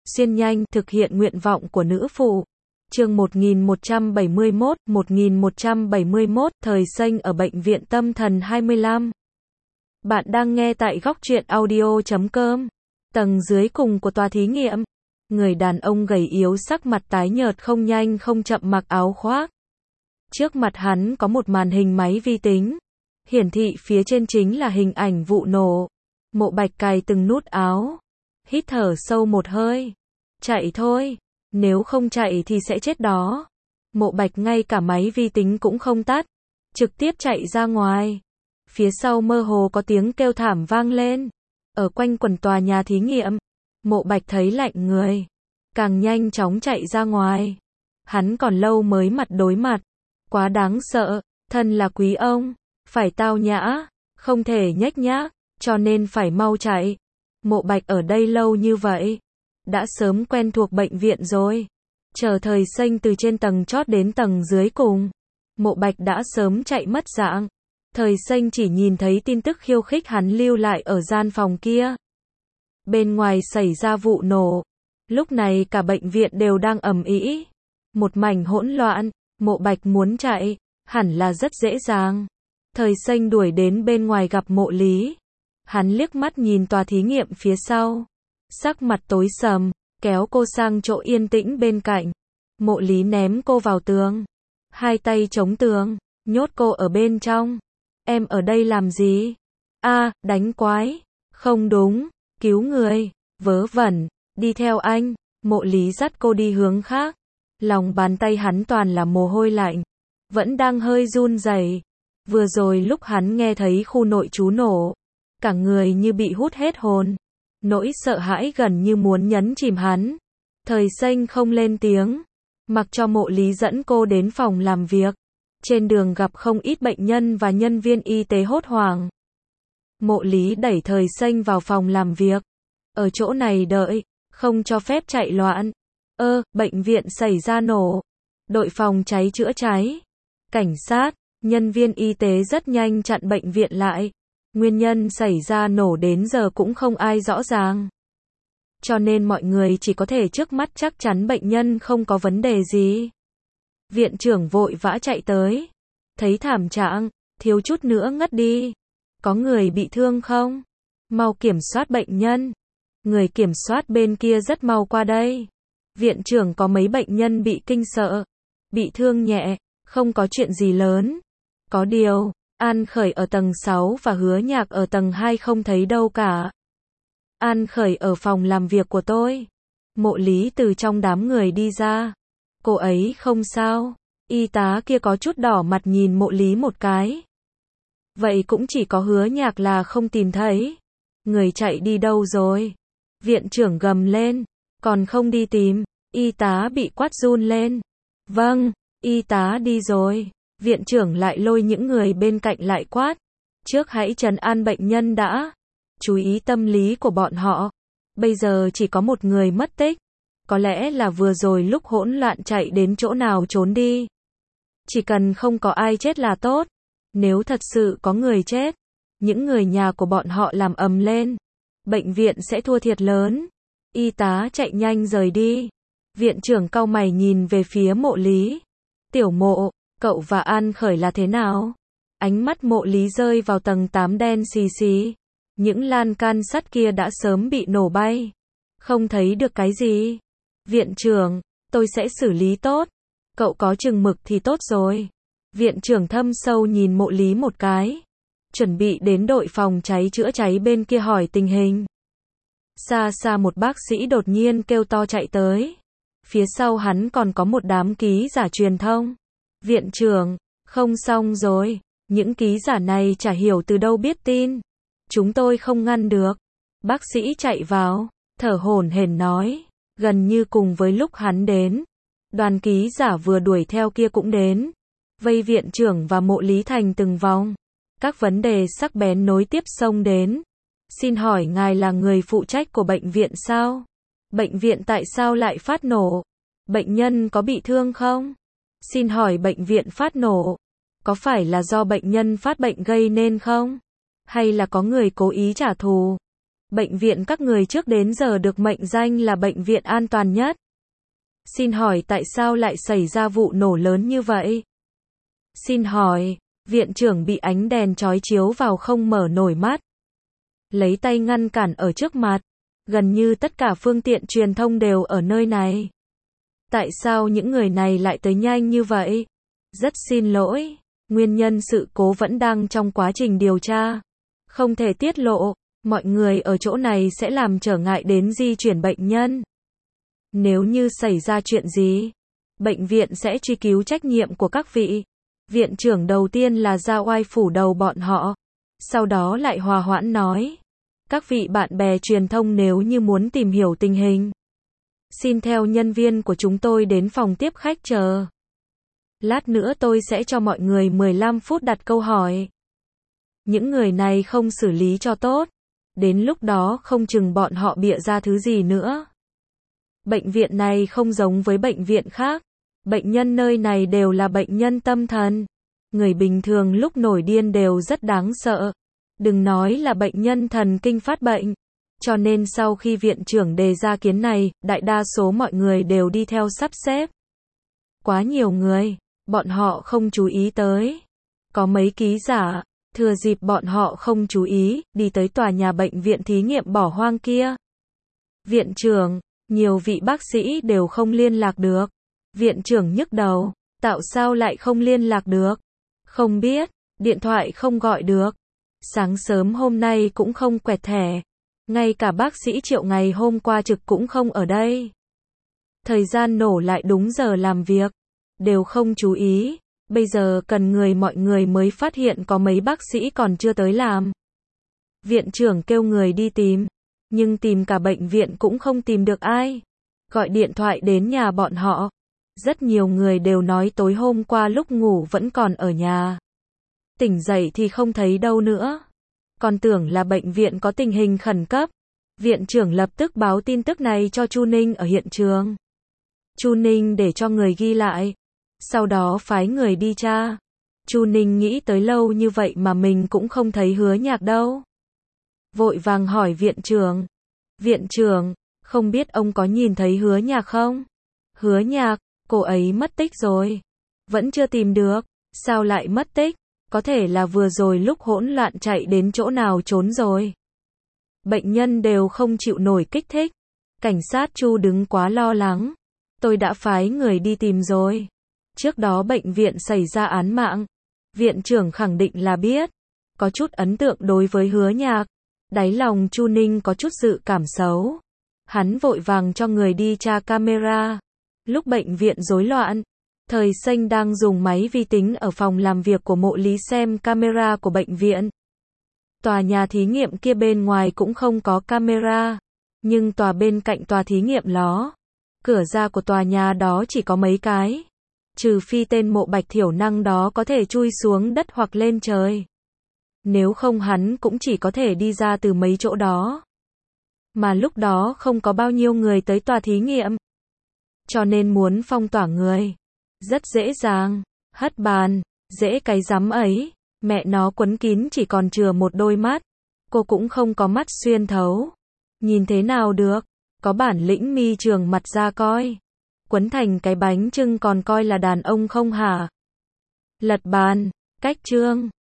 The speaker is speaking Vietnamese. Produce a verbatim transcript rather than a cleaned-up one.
xuyên nhanh, thực hiện nguyện vọng của nữ phụ. Chương một nghìn một trăm bảy mươi mốt, một nghìn một trăm bảy mươi mốt, thời xanh ở bệnh viện tâm thần hai mươi lăm. Bạn đang nghe tại góc truyện audio chấm com. Tầng dưới cùng của tòa thí nghiệm, người đàn ông gầy yếu sắc mặt tái nhợt không nhanh không chậm mặc áo khoác. Trước mặt hắn có một màn hình máy vi tính, hiển thị phía trên chính là hình ảnh vụ nổ. Mộ Bạch cài từng nút áo, hít thở sâu một hơi. Chạy thôi, nếu không chạy thì sẽ chết đó. Mộ Bạch ngay cả máy vi tính cũng không tắt, trực tiếp chạy ra ngoài. Phía sau mơ hồ có tiếng kêu thảm vang lên. Ở quanh quần tòa nhà thí nghiệm, Mộ Bạch thấy lạnh người, càng nhanh chóng chạy ra ngoài. Hắn còn lâu mới mặt đối mặt, quá đáng sợ, thân là quý ông, phải tao nhã, không thể nhếch nhác, cho nên phải mau chạy. Mộ Bạch ở đây lâu như vậy, đã sớm quen thuộc bệnh viện rồi. Chờ thời xanh từ trên tầng chót đến tầng dưới cùng, Mộ Bạch đã sớm chạy mất dạng. Thời xanh chỉ nhìn thấy tin tức khiêu khích hắn lưu lại ở gian phòng kia. Bên ngoài xảy ra vụ nổ. Lúc này cả bệnh viện đều đang ầm ĩ, một mảnh hỗn loạn. Mộ Bạch muốn chạy, hẳn là rất dễ dàng. Thời xanh đuổi đến bên ngoài gặp Mộ Lý. Hắn liếc mắt nhìn tòa thí nghiệm phía sau, sắc mặt tối sầm, kéo cô sang chỗ yên tĩnh bên cạnh. Mộ Lý ném cô vào tường, hai tay chống tường, nhốt cô ở bên trong. Em ở đây làm gì? A, đánh quái. Không đúng, cứu người. Vớ vẩn, đi theo anh. Mộ Lý dắt cô đi hướng khác. Lòng bàn tay hắn toàn là mồ hôi lạnh, vẫn đang hơi run rẩy. Vừa rồi lúc hắn nghe thấy khu nội trú nổ, cả người như bị hút hết hồn. Nỗi sợ hãi gần như muốn nhấn chìm hắn. Thời xanh không lên tiếng, mặc cho Mộ Lý dẫn cô đến phòng làm việc. Trên đường gặp không ít bệnh nhân và nhân viên y tế hốt hoảng. Mộ Lý đẩy thời xanh vào phòng làm việc. Ở chỗ này đợi, không cho phép chạy loạn. Ơ, bệnh viện xảy ra nổ. Đội phòng cháy chữa cháy, cảnh sát, nhân viên y tế rất nhanh chặn bệnh viện lại. Nguyên nhân xảy ra nổ đến giờ cũng không ai rõ ràng. Cho nên mọi người chỉ có thể trước mắt chắc chắn bệnh nhân không có vấn đề gì. Viện trưởng vội vã chạy tới. Thấy thảm trạng, thiếu chút nữa ngất đi. Có người bị thương không? Mau kiểm soát bệnh nhân. Người kiểm soát bên kia rất mau qua đây. Viện trưởng có mấy bệnh nhân bị kinh sợ, bị thương nhẹ, không có chuyện gì lớn. Có điều, An Khởi ở tầng sáu và Hứa Nhạc ở tầng hai không thấy đâu cả. An Khởi ở phòng làm việc của tôi. Mộ Lý từ trong đám người đi ra. Cô ấy không sao. Y tá kia có chút đỏ mặt nhìn Mộ Lý một cái. Vậy cũng chỉ có Hứa Nhạc là không tìm thấy. Người chạy đi đâu rồi? Viện trưởng gầm lên. Còn không đi tìm. Y tá bị quát run lên. Vâng, y tá đi rồi. Viện trưởng lại lôi những người bên cạnh lại quát. Trước hãy trấn an bệnh nhân đã. Chú ý tâm lý của bọn họ. Bây giờ chỉ có một người mất tích. Có lẽ là vừa rồi lúc hỗn loạn chạy đến chỗ nào trốn đi. Chỉ cần không có ai chết là tốt. Nếu thật sự có người chết, những người nhà của bọn họ làm ầm lên, bệnh viện sẽ thua thiệt lớn. Y tá chạy nhanh rời đi. Viện trưởng cau mày nhìn về phía Mộ Lý. Tiểu Mộ, cậu và An Khởi là thế nào? Ánh mắt Mộ Lý rơi vào tầng tám đen xì xì. Những lan can sắt kia đã sớm bị nổ bay. Không thấy được cái gì. Viện trưởng, tôi sẽ xử lý tốt. Cậu có chừng mực thì tốt rồi. Viện trưởng thâm sâu nhìn Mộ Lý một cái. Chuẩn bị đến đội phòng cháy chữa cháy bên kia hỏi tình hình. Xa xa một bác sĩ đột nhiên kêu to chạy tới. Phía sau hắn còn có một đám ký giả truyền thông. Viện trưởng, không xong rồi. Những ký giả này chả hiểu từ đâu biết tin. Chúng tôi không ngăn được. Bác sĩ chạy vào, thở hổn hển nói. Gần như cùng với lúc hắn đến, đoàn ký giả vừa đuổi theo kia cũng đến. Vây viện trưởng và Mộ Lý thành từng vòng. Các vấn đề sắc bén nối tiếp xông đến. Xin hỏi ngài là người phụ trách của bệnh viện sao? Bệnh viện tại sao lại phát nổ? Bệnh nhân có bị thương không? Xin hỏi bệnh viện phát nổ, có phải là do bệnh nhân phát bệnh gây nên không? Hay là có người cố ý trả thù? Bệnh viện các người trước đến giờ được mệnh danh là bệnh viện an toàn nhất. Xin hỏi tại sao lại xảy ra vụ nổ lớn như vậy? Xin hỏi, viện trưởng bị ánh đèn chói chiếu vào không mở nổi mắt. Lấy tay ngăn cản ở trước mặt. Gần như tất cả phương tiện truyền thông đều ở nơi này. Tại sao những người này lại tới nhanh như vậy? Rất xin lỗi, nguyên nhân sự cố vẫn đang trong quá trình điều tra. Không thể tiết lộ, mọi người ở chỗ này sẽ làm trở ngại đến di chuyển bệnh nhân. Nếu như xảy ra chuyện gì, bệnh viện sẽ truy cứu trách nhiệm của các vị. Viện trưởng đầu tiên là ra oai phủ đầu bọn họ. Sau đó lại hòa hoãn nói. Các vị bạn bè truyền thông nếu như muốn tìm hiểu tình hình, xin theo nhân viên của chúng tôi đến phòng tiếp khách chờ. Lát nữa tôi sẽ cho mọi người mười lăm phút đặt câu hỏi. Những người này không xử lý cho tốt, đến lúc đó không chừng bọn họ bịa ra thứ gì nữa. Bệnh viện này không giống với bệnh viện khác. Bệnh nhân nơi này đều là bệnh nhân tâm thần. Người bình thường lúc nổi điên đều rất đáng sợ. Đừng nói là bệnh nhân thần kinh phát bệnh. Cho nên sau khi viện trưởng đề ra kiến này, đại đa số mọi người đều đi theo sắp xếp. Quá nhiều người, bọn họ không chú ý tới. Có mấy ký giả, thừa dịp bọn họ không chú ý, đi tới tòa nhà bệnh viện thí nghiệm bỏ hoang kia. Viện trưởng, nhiều vị bác sĩ đều không liên lạc được. Viện trưởng nhức đầu, tạo sao lại không liên lạc được? Không biết, điện thoại không gọi được. Sáng sớm hôm nay cũng không quẹt thẻ. Ngay cả bác sĩ Triệu ngày hôm qua trực cũng không ở đây. Thời gian nổ lại đúng giờ làm việc. Đều không chú ý. Bây giờ cần người mọi người mới phát hiện có mấy bác sĩ còn chưa tới làm. Viện trưởng kêu người đi tìm. Nhưng tìm cả bệnh viện cũng không tìm được ai. Gọi điện thoại đến nhà bọn họ. Rất nhiều người đều nói tối hôm qua lúc ngủ vẫn còn ở nhà. Tỉnh dậy thì không thấy đâu nữa. Còn tưởng là bệnh viện có tình hình khẩn cấp. Viện trưởng lập tức báo tin tức này cho Chu Ninh ở hiện trường. Chu Ninh để cho người ghi lại. Sau đó phái người đi tra. Chu Ninh nghĩ tới lâu như vậy mà mình cũng không thấy Hứa Nhạc đâu. Vội vàng hỏi viện trưởng. Viện trưởng, không biết ông có nhìn thấy Hứa Nhạc không? Hứa Nhạc, cô ấy mất tích rồi. Vẫn chưa tìm được. Sao lại mất tích? Có thể là vừa rồi lúc hỗn loạn chạy đến chỗ nào trốn rồi. Bệnh nhân đều không chịu nổi kích thích. Cảnh sát Chu đứng quá lo lắng. Tôi đã phái người đi tìm rồi. Trước đó bệnh viện xảy ra án mạng. Viện trưởng khẳng định là biết. Có chút ấn tượng đối với Hứa Nhạc. Đáy lòng Chu Ninh có chút dự cảm xấu. Hắn vội vàng cho người đi tra camera. Lúc bệnh viện rối loạn, Thời Xanh đang dùng máy vi tính ở phòng làm việc của Mộ Lý xem camera của bệnh viện. Tòa nhà thí nghiệm kia bên ngoài cũng không có camera, nhưng tòa bên cạnh tòa thí nghiệm đó, cửa ra của tòa nhà đó chỉ có mấy cái. Trừ phi tên Mộ Bạch thiểu năng đó có thể chui xuống đất hoặc lên trời. Nếu không hắn cũng chỉ có thể đi ra từ mấy chỗ đó. Mà lúc đó không có bao nhiêu người tới tòa thí nghiệm. Cho nên muốn phong tỏa người. Rất dễ dàng. Hất bàn. Dễ cái rắm ấy. Mẹ nó quấn kín chỉ còn chừa một đôi mắt. Cô cũng không có mắt xuyên thấu. Nhìn thế nào được. Có bản lĩnh mi trường mặt ra coi. Quấn thành cái bánh trưng còn coi là đàn ông không hả? Lật bàn. Cách chương.